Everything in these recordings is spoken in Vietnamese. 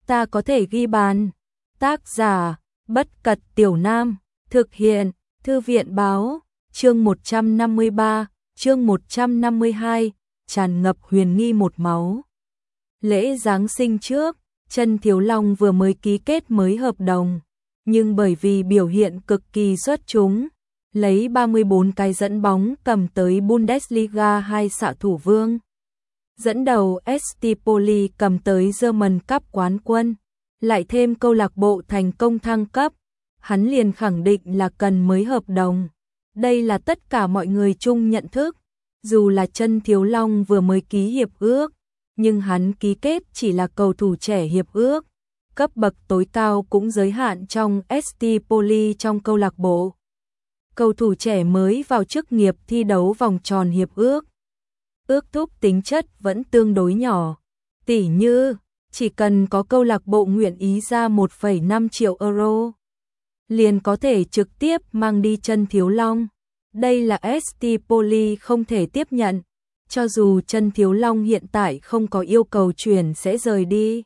ta có thể ghi bàn. Tác giả, Bất Cật Tiểu Nam, thực hiện, Thư viện Báo, chương 153, chương 152, tràn ngập huyền nghi một máu. Lễ Giáng sinh trước, Trần Thiếu Long vừa mới ký kết mới hợp đồng, nhưng bởi vì biểu hiện cực kỳ xuất chúng, lấy 34 cái dẫn bóng cầm tới Bundesliga 2 xạ thủ vương. Dẫn đầu St. Pauli cầm tới German Cup quán quân, lại thêm câu lạc bộ thành công thăng cấp, hắn liền khẳng định là cần mới hợp đồng. Đây là tất cả mọi người chung nhận thức, dù là Trần Thiếu Long vừa mới ký hiệp ước, nhưng hắn ký kết chỉ là cầu thủ trẻ hiệp ước, cấp bậc tối cao cũng giới hạn trong St. Pauli trong câu lạc bộ. Cầu thủ trẻ mới vào chức nghiệp thi đấu vòng tròn hiệp ước. Ước thúc tính chất vẫn tương đối nhỏ, tỉ như chỉ cần có câu lạc bộ nguyện ý ra 1,5 triệu euro, liền có thể trực tiếp mang đi Trần Thiếu Long. Đây là St. Pauli không thể tiếp nhận, cho dù Trần Thiếu Long hiện tại không có yêu cầu chuyển sẽ rời đi.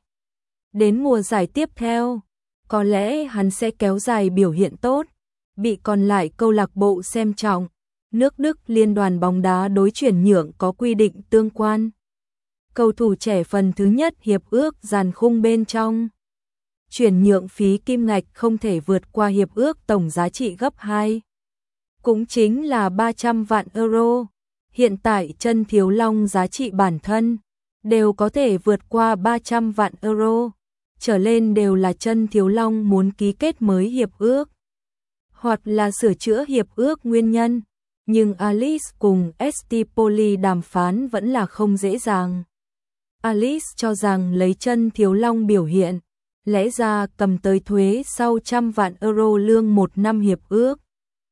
Đến mùa giải tiếp theo, có lẽ hắn sẽ kéo dài biểu hiện tốt, bị còn lại câu lạc bộ xem trọng. Nước Đức Liên đoàn bóng đá đối chuyển nhượng có quy định tương quan. Cầu thủ trẻ phần thứ nhất hiệp ước dàn khung bên trong. Chuyển nhượng phí kim ngạch không thể vượt qua hiệp ước tổng giá trị gấp 2. Cũng chính là 300 vạn euro. Hiện tại Trần Thiếu Long giá trị bản thân đều có thể vượt qua 300 vạn euro. Trở lên đều là Trần Thiếu Long muốn ký kết mới hiệp ước, hoặc là sửa chữa hiệp ước nguyên nhân. Nhưng Alice cùng St. Pauli đàm phán vẫn là không dễ dàng. Alice cho rằng lấy Trần Thiếu Long biểu hiện, lẽ ra cầm tới thuế sau 100 vạn euro lương một năm hiệp ước.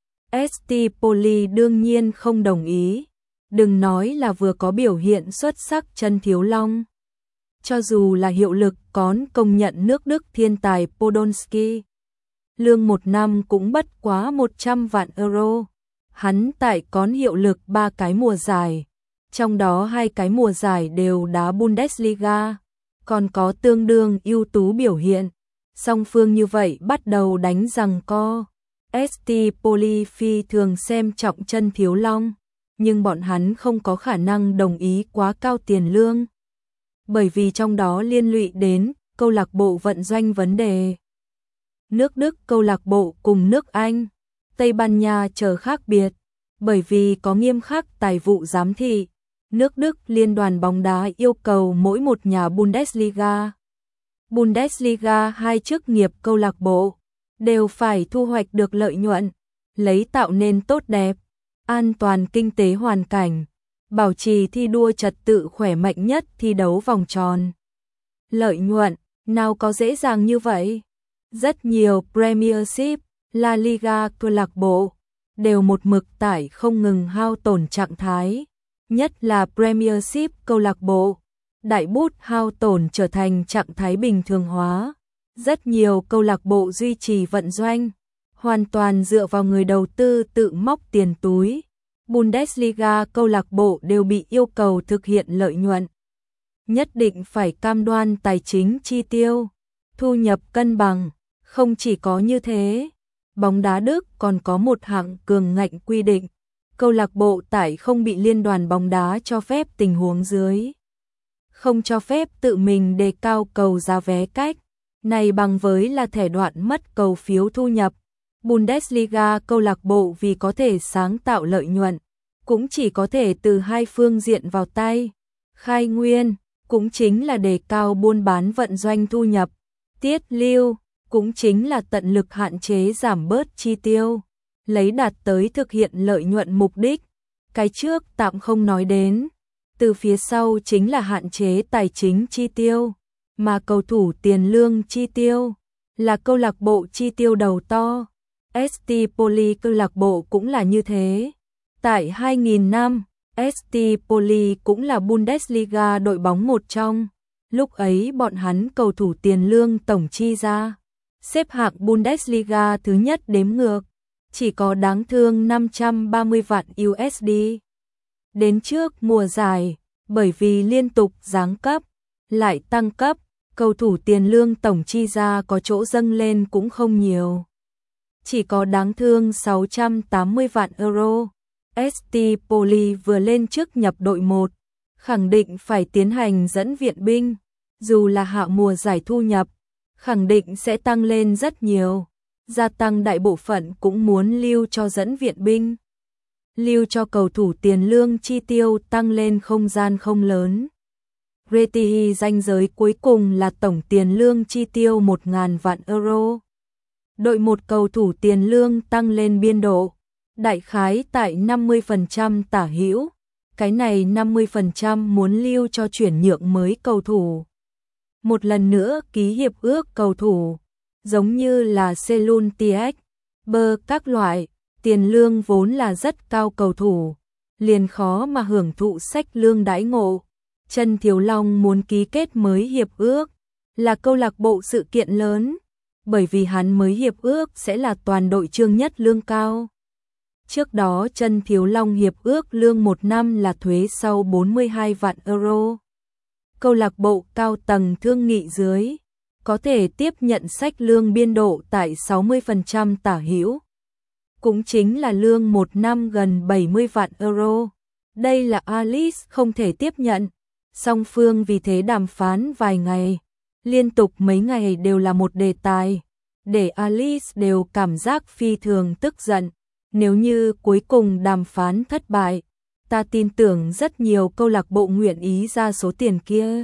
St. Pauli đương nhiên không đồng ý. Đừng nói là vừa có biểu hiện xuất sắc Trần Thiếu Long. Cho dù là hiệu lực cón công nhận nước Đức thiên tài Podolski, lương một năm cũng bất quá 100 vạn euro. Hắn tại cón hiệu lực 3 cái mùa giải, trong đó 2 cái mùa giải đều đá Bundesliga, còn có tương đương ưu tú biểu hiện. Song phương như vậy bắt đầu đánh giằng co. St. Pauli phi thường xem trọng Trần Thiếu Long, nhưng bọn hắn không có khả năng đồng ý quá cao tiền lương, bởi vì trong đó liên lụy đến câu lạc bộ vận doanh vấn đề. Nước Đức câu lạc bộ cùng nước Anh, Tây Ban Nha chờ khác biệt, bởi vì có nghiêm khắc tài vụ giám thị. Nước Đức Liên đoàn bóng đá yêu cầu mỗi một nhà Bundesliga 2 chức nghiệp câu lạc bộ đều phải thu hoạch được lợi nhuận, lấy tạo nên tốt đẹp, an toàn kinh tế hoàn cảnh, bảo trì thi đua trật tự khỏe mạnh nhất thi đấu vòng tròn. Lợi nhuận, nào có dễ dàng như vậy? Rất nhiều Premiership, La Liga câu lạc bộ đều một mực tải không ngừng hao tổn trạng thái, nhất là Premiership câu lạc bộ, đại bút hao tổn trở thành trạng thái bình thường hóa. Rất nhiều câu lạc bộ duy trì vận doanh hoàn toàn dựa vào người đầu tư tự móc tiền túi. Bundesliga câu lạc bộ đều bị yêu cầu thực hiện lợi nhuận, nhất định phải cam đoan tài chính chi tiêu, thu nhập cân bằng. Không chỉ có như thế, bóng đá Đức còn có một hạng cường ngạnh quy định, câu lạc bộ tại không bị liên đoàn bóng đá cho phép tình huống dưới, không cho phép tự mình đề cao cầu giá vé cách này bằng với là thẻ đoạn mất cầu phiếu thu nhập. Bundesliga câu lạc bộ vì có thể sáng tạo lợi nhuận, cũng chỉ có thể từ 2 phương diện vào tay. Khai nguyên, cũng chính là đề cao buôn bán vận doanh thu nhập. Tiết lưu, cũng chính là tận lực hạn chế giảm bớt chi tiêu, lấy đạt tới thực hiện lợi nhuận mục đích. Cái trước tạm không nói đến, từ phía sau chính là hạn chế tài chính chi tiêu, mà cầu thủ tiền lương chi tiêu là câu lạc bộ chi tiêu đầu to. St. Pauli câu lạc bộ cũng là như thế. Tại 2000 năm, St. Pauli cũng là Bundesliga đội bóng một trong. Lúc ấy bọn hắn cầu thủ tiền lương tổng chi ra, xếp hạng Bundesliga thứ nhất đếm ngược, chỉ có đáng thương 530 vạn USD. Đến trước mùa giải, bởi vì liên tục giáng cấp, lại tăng cấp, cầu thủ tiền lương tổng chi ra có chỗ dâng lên cũng không nhiều. Chỉ có đáng thương 680 vạn euro. ST Poli vừa lên chức nhập đội 1, khẳng định phải tiến hành dẫn viện binh, dù là hạ mùa giải thu nhập, khẳng định sẽ tăng lên rất nhiều. Gia tăng đại bộ phận cũng muốn lưu cho dẫn viện binh. Lưu cho cầu thủ tiền lương chi tiêu tăng lên không gian không lớn. Retihi ranh giới cuối cùng là tổng tiền lương chi tiêu 1.000 vạn euro. Đội một cầu thủ tiền lương tăng lên biên độ, đại khái tại 50% tả hữu. Cái này 50% muốn lưu cho chuyển nhượng mới cầu thủ. Một lần nữa ký hiệp ước cầu thủ, giống như là Selun TX, Bơ các loại, tiền lương vốn là rất cao cầu thủ, liền khó mà hưởng thụ sách lương đãi ngộ. Trần Thiếu Long muốn ký kết mới hiệp ước, là câu lạc bộ sự kiện lớn, bởi vì hắn mới hiệp ước sẽ là toàn đội trương nhất lương cao. Trước đó Trần Thiếu Long hiệp ước lương 1 năm là thuế sau 42 vạn euro. Câu lạc bộ cao tầng thương nghị dưới, có thể tiếp nhận sách lương biên độ tại 60% tả hữu. Cũng chính là lương 1 năm gần 70 vạn euro. Đây là Alice không thể tiếp nhận. Song phương vì thế đàm phán vài ngày, liên tục mấy ngày đều là một đề tài, để Alice đều cảm giác phi thường tức giận. Nếu như cuối cùng đàm phán thất bại, ta tin tưởng rất nhiều câu lạc bộ nguyện ý ra số tiền kia.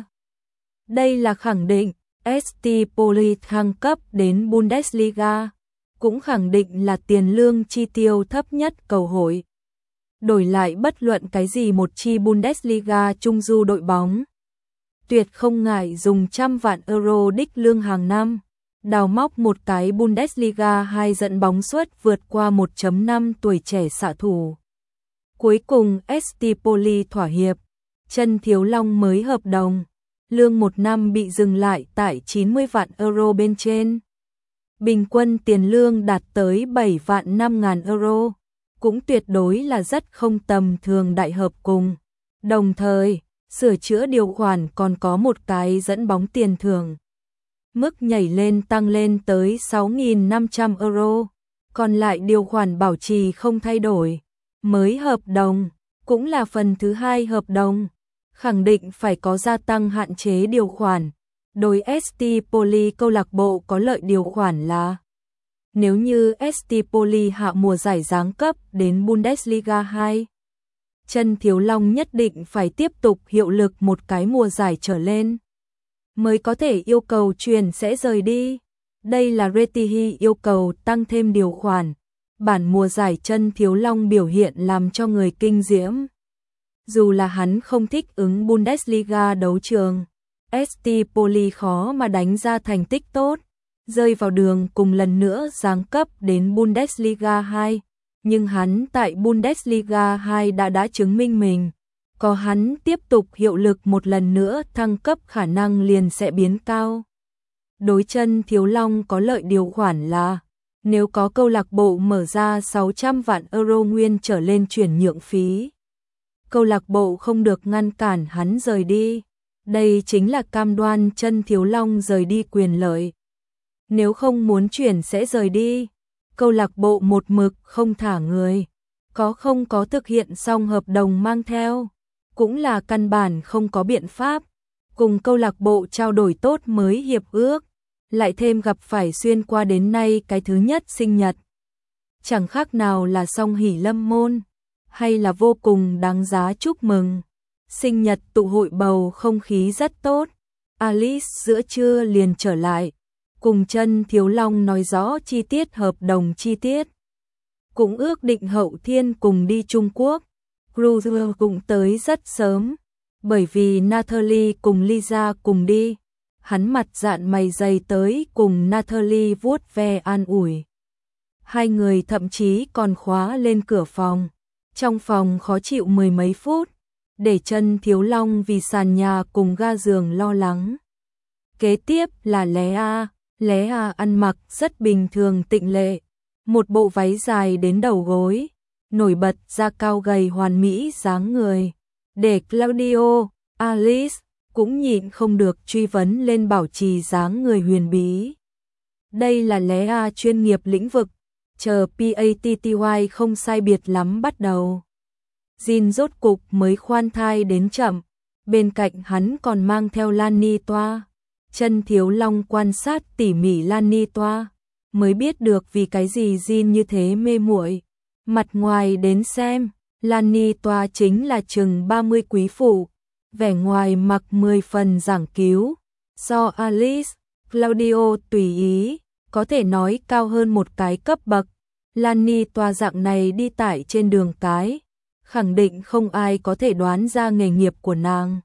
Đây là khẳng định, ST Poli thăng cấp đến Bundesliga, cũng khẳng định là tiền lương chi tiêu thấp nhất cầu hội. Đổi lại bất luận cái gì một chi Bundesliga trung du đội bóng, tuyệt không ngại dùng 100 vạn euro đích lương hàng năm, đào móc một cái Bundesliga 2 dẫn bóng suất vượt qua 1.5 tuổi trẻ xạ thủ. Cuối cùng ST Poli thỏa hiệp, Trần Thiếu Long mới hợp đồng, lương 1 năm bị dừng lại tại 90 vạn euro bên trên. Bình quân tiền lương đạt tới 7 vạn 5.000 euro, cũng tuyệt đối là rất không tầm thường đại hợp cùng. Đồng thời, sửa chữa điều khoản còn có một cái dẫn bóng tiền thưởng. Mức nhảy lên tăng lên tới 6.500 euro, còn lại điều khoản bảo trì không thay đổi. Mới hợp đồng, cũng là phần thứ hai hợp đồng, khẳng định phải có gia tăng hạn chế điều khoản. Đối ST Poli câu lạc bộ có lợi điều khoản là nếu như ST Poli hạ mùa giải giáng cấp đến Bundesliga 2, Trần Thiếu Long nhất định phải tiếp tục hiệu lực một cái mùa giải trở lên, mới có thể yêu cầu chuyển sẽ rời đi. Đây là Retihi yêu cầu tăng thêm điều khoản. Bản mùa giải Trần Thiếu Long biểu hiện làm cho người kinh diễm. Dù là hắn không thích ứng Bundesliga đấu trường, ST Poli khó mà đánh ra thành tích tốt, rơi vào đường cùng lần nữa giáng cấp đến Bundesliga 2, nhưng hắn tại Bundesliga 2 đã chứng minh mình, có hắn tiếp tục hiệu lực một lần nữa thăng cấp khả năng liền sẽ biến cao. Đối Trần Thiếu Long có lợi điều khoản là nếu có câu lạc bộ mở ra 600 vạn euro nguyên trở lên chuyển nhượng phí, câu lạc bộ không được ngăn cản hắn rời đi. Đây chính là cam đoan Trần Thiếu Long rời đi quyền lợi. Nếu không muốn chuyển sẽ rời đi, câu lạc bộ một mực không thả người, không có thực hiện xong hợp đồng mang theo, cũng là căn bản không có biện pháp. Cùng câu lạc bộ trao đổi tốt mới hiệp ước, lại thêm gặp phải xuyên qua đến nay cái thứ nhất sinh nhật. Chẳng khác nào là song hỷ lâm môn, hay là vô cùng đáng giá chúc mừng. Sinh nhật tụ hội bầu không khí rất tốt. Alice giữa trưa liền trở lại, cùng Trần Thiếu Long nói rõ chi tiết hợp đồng chi tiết. Cũng ước định hậu thiên cùng đi Trung Quốc. Cruiser cũng tới rất sớm, bởi vì Natalie cùng Lisa cùng đi. Hắn mặt dạn mày dày tới cùng Natalie vuốt ve an ủi. Hai người thậm chí còn khóa lên cửa phòng. Trong phòng khó chịu mười mấy phút, để Trần Thiếu Long vì sàn nhà cùng ga giường lo lắng. Kế tiếp là Lé A ăn mặc rất bình thường tịnh lệ, một bộ váy dài đến đầu gối, nổi bật ra cao gầy hoàn mỹ dáng người. Để Claudio, Alice, cũng nhịn không được truy vấn lên bảo trì dáng người huyền bí. Đây là lẽ chuyên nghiệp lĩnh vực, chờ PATTY không sai biệt lắm bắt đầu. Jin rốt cục mới khoan thai đến chậm, bên cạnh hắn còn mang theo Lan Ni Toa. Chân Thiếu Long quan sát tỉ mỉ Lan Ni Toa, mới biết được vì cái gì Jin như thế mê muội. Mặt ngoài đến xem, Lan Ni Toa chính là chừng 30 quý phụ, vẻ ngoài mặc 10 phần giảng cứu, so Alice, Claudio tùy ý, có thể nói cao hơn một cái cấp bậc. Lan Ni Toa dạng này đi tải trên đường cái, khẳng định không ai có thể đoán ra nghề nghiệp của nàng.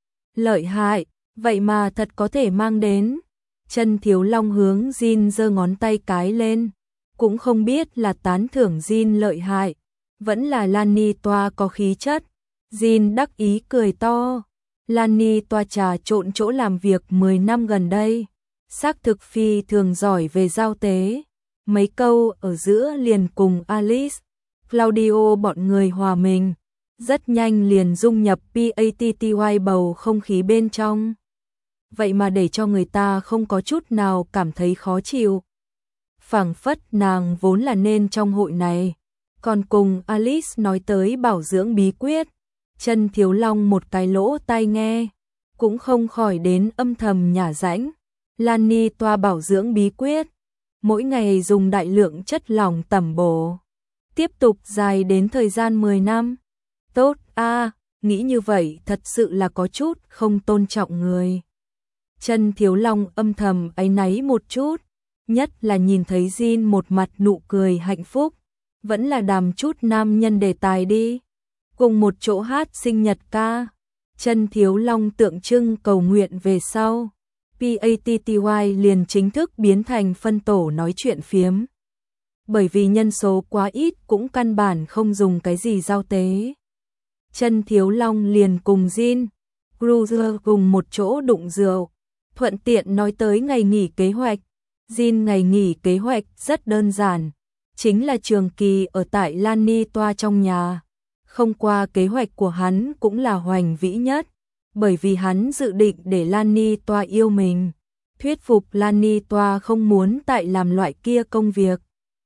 Lợi hại, vậy mà thật có thể mang đến. Chân Thiếu Long hướng Jin giơ ngón tay cái lên, cũng không biết là tán thưởng Jin lợi hại, vẫn là Lan Ni Toa có khí chất. Jin đắc ý cười to. Lan Ni Toa trà trộn chỗ làm việc 10 năm gần đây, xác thực phi thường giỏi về giao tế. Mấy câu ở giữa liền cùng Alice, Claudio bọn người hòa mình, rất nhanh liền dung nhập PATTY bầu không khí bên trong. Vậy mà để cho người ta không có chút nào cảm thấy khó chịu. Phảng phất nàng vốn là nên trong hội này, còn cùng Alice nói tới bảo dưỡng bí quyết. Chân Thiếu Long một cái lỗ tai nghe, cũng không khỏi đến âm thầm nhả rãnh. Lan Ni Toa bảo dưỡng bí quyết, mỗi ngày dùng đại lượng chất lỏng tẩm bổ, tiếp tục dài đến thời gian 10 năm. Tốt nghĩ như vậy thật sự là có chút không tôn trọng người. Chân Thiếu Long âm thầm áy náy một chút, nhất là nhìn thấy Jin một mặt nụ cười hạnh phúc, vẫn là đàm chút nam nhân đề tài đi. Cùng một chỗ hát sinh nhật ca, Chân Thiếu Long tượng trưng cầu nguyện về sau, PATTY liền chính thức biến thành phân tổ nói chuyện phiếm. Bởi vì nhân số quá ít cũng căn bản không dùng cái gì giao tế. Chân Thiếu Long liền cùng Jin, Cruiser cùng một chỗ đụng rượu, thuận tiện nói tới ngày nghỉ kế hoạch. Jin ngày nghỉ kế hoạch rất đơn giản, chính là trường kỳ ở tại Lan Ni Toa trong nhà. Không qua kế hoạch của hắn cũng là hoành vĩ nhất, bởi vì hắn dự định để Lan Ni Toa yêu mình, thuyết phục Lan Ni Toa không muốn tại làm loại kia công việc.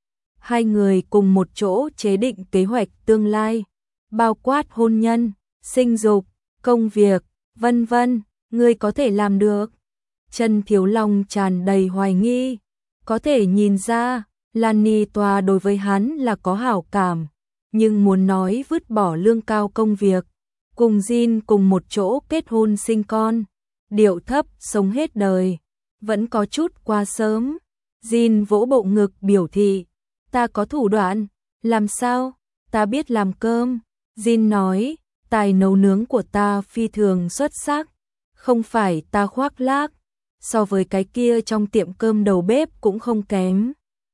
Hai người cùng một chỗ chế định kế hoạch tương lai, bao quát hôn nhân, sinh dục, công việc, vân vân, ngươi có thể làm được. Chân Thiếu Long tràn đầy hoài nghi, có thể nhìn ra, Lan Ni Toa đối với hắn là có hảo cảm, nhưng muốn nói vứt bỏ lương cao công việc, cùng Jin cùng một chỗ kết hôn sinh con, điệu thấp sống hết đời, vẫn có chút quá sớm. Jin vỗ bộ ngực biểu thị, ta có thủ đoạn. Làm sao? Ta biết làm cơm. Jin nói, tài nấu nướng của ta phi thường xuất sắc, không phải ta khoác lác, so với cái kia trong tiệm cơm đầu bếp cũng không kém.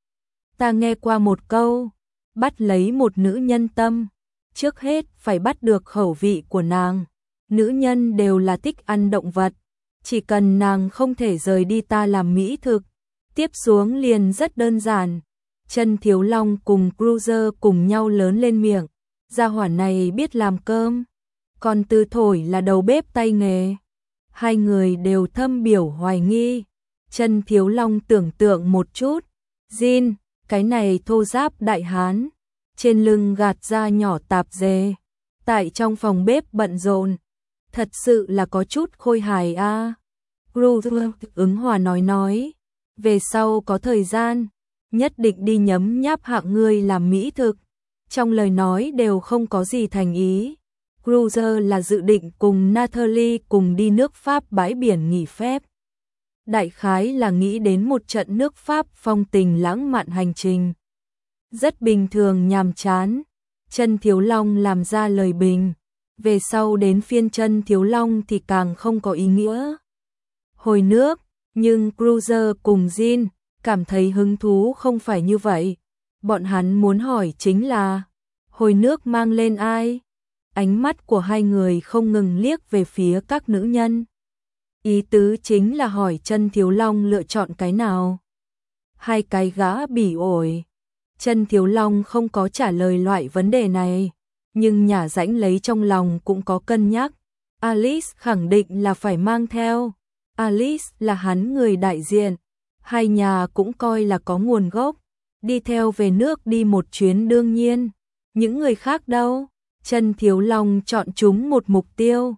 Ta nghe qua một câu, bắt lấy một nữ nhân tâm, trước hết phải bắt được khẩu vị của nàng. Nữ nhân đều là thích ăn động vật, chỉ cần nàng không thể rời đi ta làm mỹ thực, tiếp xuống liền rất đơn giản. Chân Thiếu Long cùng Cruiser cùng nhau lớn lên miệng, gia hỏa này biết làm cơm, còn Từ Thổi là đầu bếp tay nghề. Hai người đều thâm biểu hoài nghi. Chân Thiếu Long tưởng tượng một chút, Jin, cái này thô giáp đại hán, trên lưng gạt ra nhỏ tạp dề, tại trong phòng bếp bận rộn, thật sự là có chút khôi hài a. Cruiser ứng hòa nói, về sau có thời gian, nhất định đi nhấm nháp hạng ngươi làm mỹ thực. Trong lời nói đều không có gì thành ý. Cruiser là dự định cùng Natalie cùng đi nước Pháp bãi biển nghỉ phép. Đại khái là nghĩ đến một trận nước Pháp phong tình lãng mạn hành trình. Rất bình thường nhàm chán. Chân Thiếu Long làm ra lời bình. Về sau đến phiên Chân Thiếu Long thì càng không có ý nghĩa. Hồi nước, nhưng Cruiser cùng Jin cảm thấy hứng thú không phải như vậy. Bọn hắn muốn hỏi chính là, hồi nước mang lên ai? Ánh mắt của hai người không ngừng liếc về phía các nữ nhân. Ý tứ chính là hỏi Chân Thiếu Long lựa chọn cái nào. Hai cái gã bỉ ổi. Chân Thiếu Long không có trả lời loại vấn đề này, nhưng nhả rãnh lấy trong lòng cũng có cân nhắc. Alice khẳng định là phải mang theo. Alice là hắn người đại diện, hai nhà cũng coi là có nguồn gốc, đi theo về nước đi một chuyến đương nhiên. Những người khác đâu? Trần Thiếu Long chọn chúng một mục tiêu.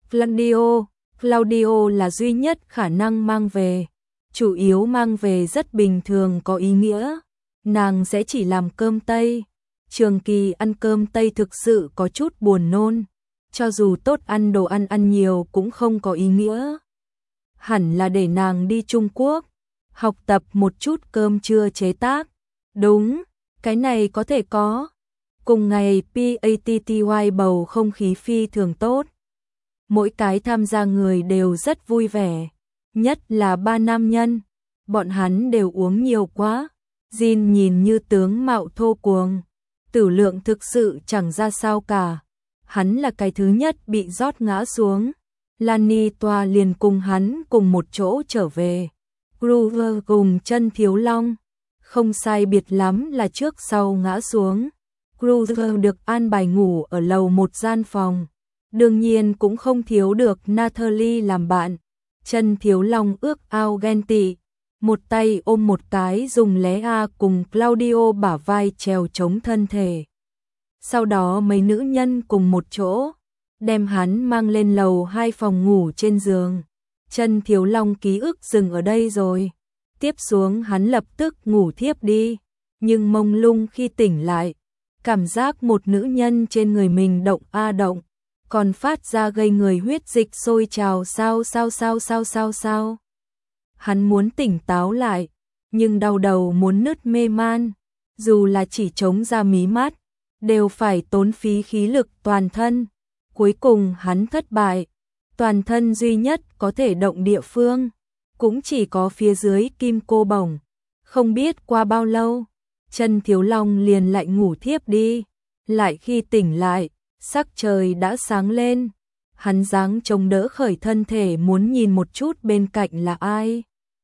Claudio là duy nhất khả năng mang về. Chủ yếu mang về rất bình thường có ý nghĩa. Nàng sẽ chỉ làm cơm Tây. Trường Kỳ ăn cơm Tây thực sự có chút buồn nôn. Cho dù tốt ăn đồ ăn nhiều cũng không có ý nghĩa. Hẳn là để nàng đi Trung Quốc, học tập một chút cơm trưa chế tác. Đúng, cái này có thể có. Cùng ngày PATTY bầu không khí phi thường tốt. Mỗi cái tham gia người đều rất vui vẻ. Nhất là ba nam nhân. Bọn hắn đều uống nhiều quá. Jin nhìn như tướng mạo thô cuồng. Tử lượng thực sự chẳng ra sao cả. Hắn là cái thứ nhất bị rót ngã xuống. Lani Toa liền cùng hắn cùng một chỗ trở về. Grover cùng Trân Thiếu Long. Không sai biệt lắm là trước sau ngã xuống. Grover được an bài ngủ ở lầu một gian phòng. Đương nhiên cũng không thiếu được Natalie làm bạn. Trân Thiếu Long ước ao ghen tị. Một tay ôm một cái dùng Lea cùng Claudio bả vai trèo chống thân thể. Sau đó mấy nữ nhân cùng một chỗ, đem hắn mang lên lầu 2 phòng ngủ trên giường. Trân Thiếu Long ký ức dừng ở đây rồi. Tiếp xuống hắn lập tức ngủ thiếp đi. Nhưng mông lung khi tỉnh lại, cảm giác một nữ nhân trên người mình động a động, còn phát ra gây người huyết dịch sôi trào sao. Hắn muốn tỉnh táo lại, nhưng đau đầu muốn nứt mê man, dù là chỉ chống ra mí mắt, đều phải tốn phí khí lực toàn thân. Cuối cùng hắn thất bại, toàn thân duy nhất có thể động địa phương, cũng chỉ có phía dưới kim cô bổng. Không biết qua bao lâu, Trân Thiếu Long liền lại ngủ thiếp đi, lại khi tỉnh lại, sắc trời đã sáng lên. Hắn giáng chống đỡ khởi thân thể muốn nhìn một chút bên cạnh là ai.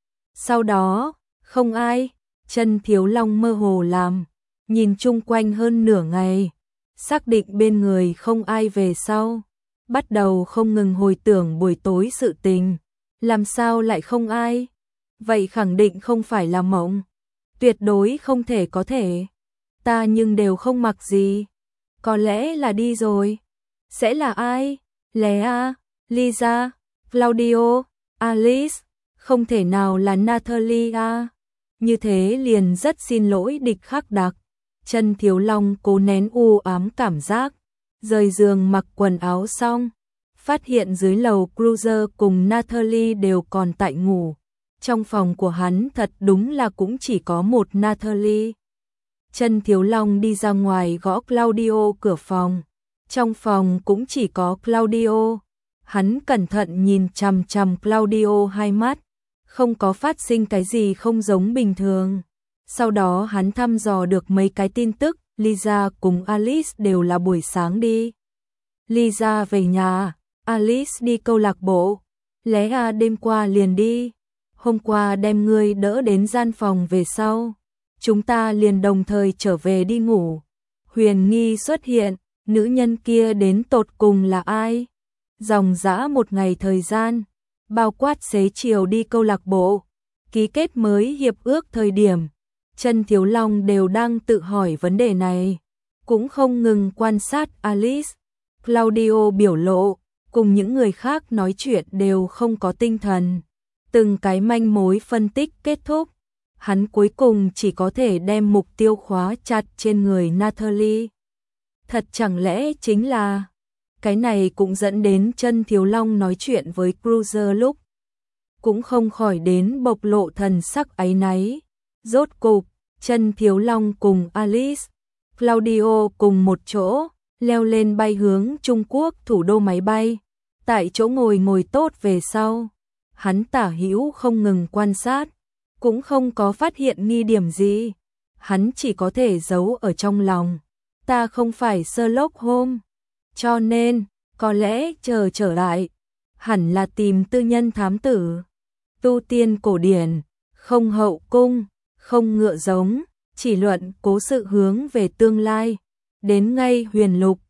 Sau đó, không ai, Trân Thiếu Long mơ hồ làm, nhìn chung quanh hơn nửa ngày, xác định bên người không ai về sau, bắt đầu không ngừng hồi tưởng buổi tối sự tình, làm sao lại không ai? Vậy khẳng định không phải là mộng, tuyệt đối không thể có thể. Ta nhưng đều không mặc gì, có lẽ là đi rồi. Sẽ là ai? Lea, Lisa, Claudio, Alice, không thể nào là Natalia. Như thế liền rất xin lỗi địch khắc đặc. Trân Thiếu Long cố nén u ám cảm giác, rời giường mặc quần áo xong, phát hiện dưới lầu Cruiser cùng Natalie đều còn tại ngủ. Trong phòng của hắn thật đúng là cũng chỉ có một Natalie. Trân Thiếu Long đi ra ngoài gõ Claudio cửa phòng. Trong phòng cũng chỉ có Claudio. Hắn cẩn thận nhìn chằm chằm Claudio hai mắt, không có phát sinh cái gì không giống bình thường. Sau đó hắn thăm dò được mấy cái tin tức, Lisa cùng Alice đều là buổi sáng đi. Lisa về nhà, Alice đi câu lạc bộ, Lea đêm qua liền đi. Hôm qua đem ngươi đỡ đến gian phòng về sau, chúng ta liền đồng thời trở về đi ngủ. Huyền nghi xuất hiện, nữ nhân kia đến tột cùng là ai? Dòng dã một ngày thời gian, bao quát xế chiều đi câu lạc bộ, ký kết mới hiệp ước thời điểm, Trân Thiếu Long đều đang tự hỏi vấn đề này, cũng không ngừng quan sát Alice. Claudio biểu lộ, cùng những người khác nói chuyện đều không có tinh thần. Từng cái manh mối phân tích kết thúc, hắn cuối cùng chỉ có thể đem mục tiêu khóa chặt trên người Natalie. Thật chẳng lẽ chính là... Cái này cũng dẫn đến Trân Thiếu Long nói chuyện với Cruiser lúc cũng không khỏi đến bộc lộ thần sắc áy náy. Rốt cục, Trân Thiếu Long cùng Alice, Claudio cùng một chỗ, leo lên bay hướng Trung Quốc thủ đô máy bay. Tại chỗ ngồi tốt về sau, hắn tả hữu không ngừng quan sát, cũng không có phát hiện nghi điểm gì. Hắn chỉ có thể giấu ở trong lòng. Ta không phải Sherlock Holmes, cho nên, có lẽ trở lại, hẳn là tìm tư nhân thám tử. Tu tiên cổ điển, không hậu cung, không ngựa giống, chỉ luận cố sự hướng về tương lai. Đến ngay huyền lục,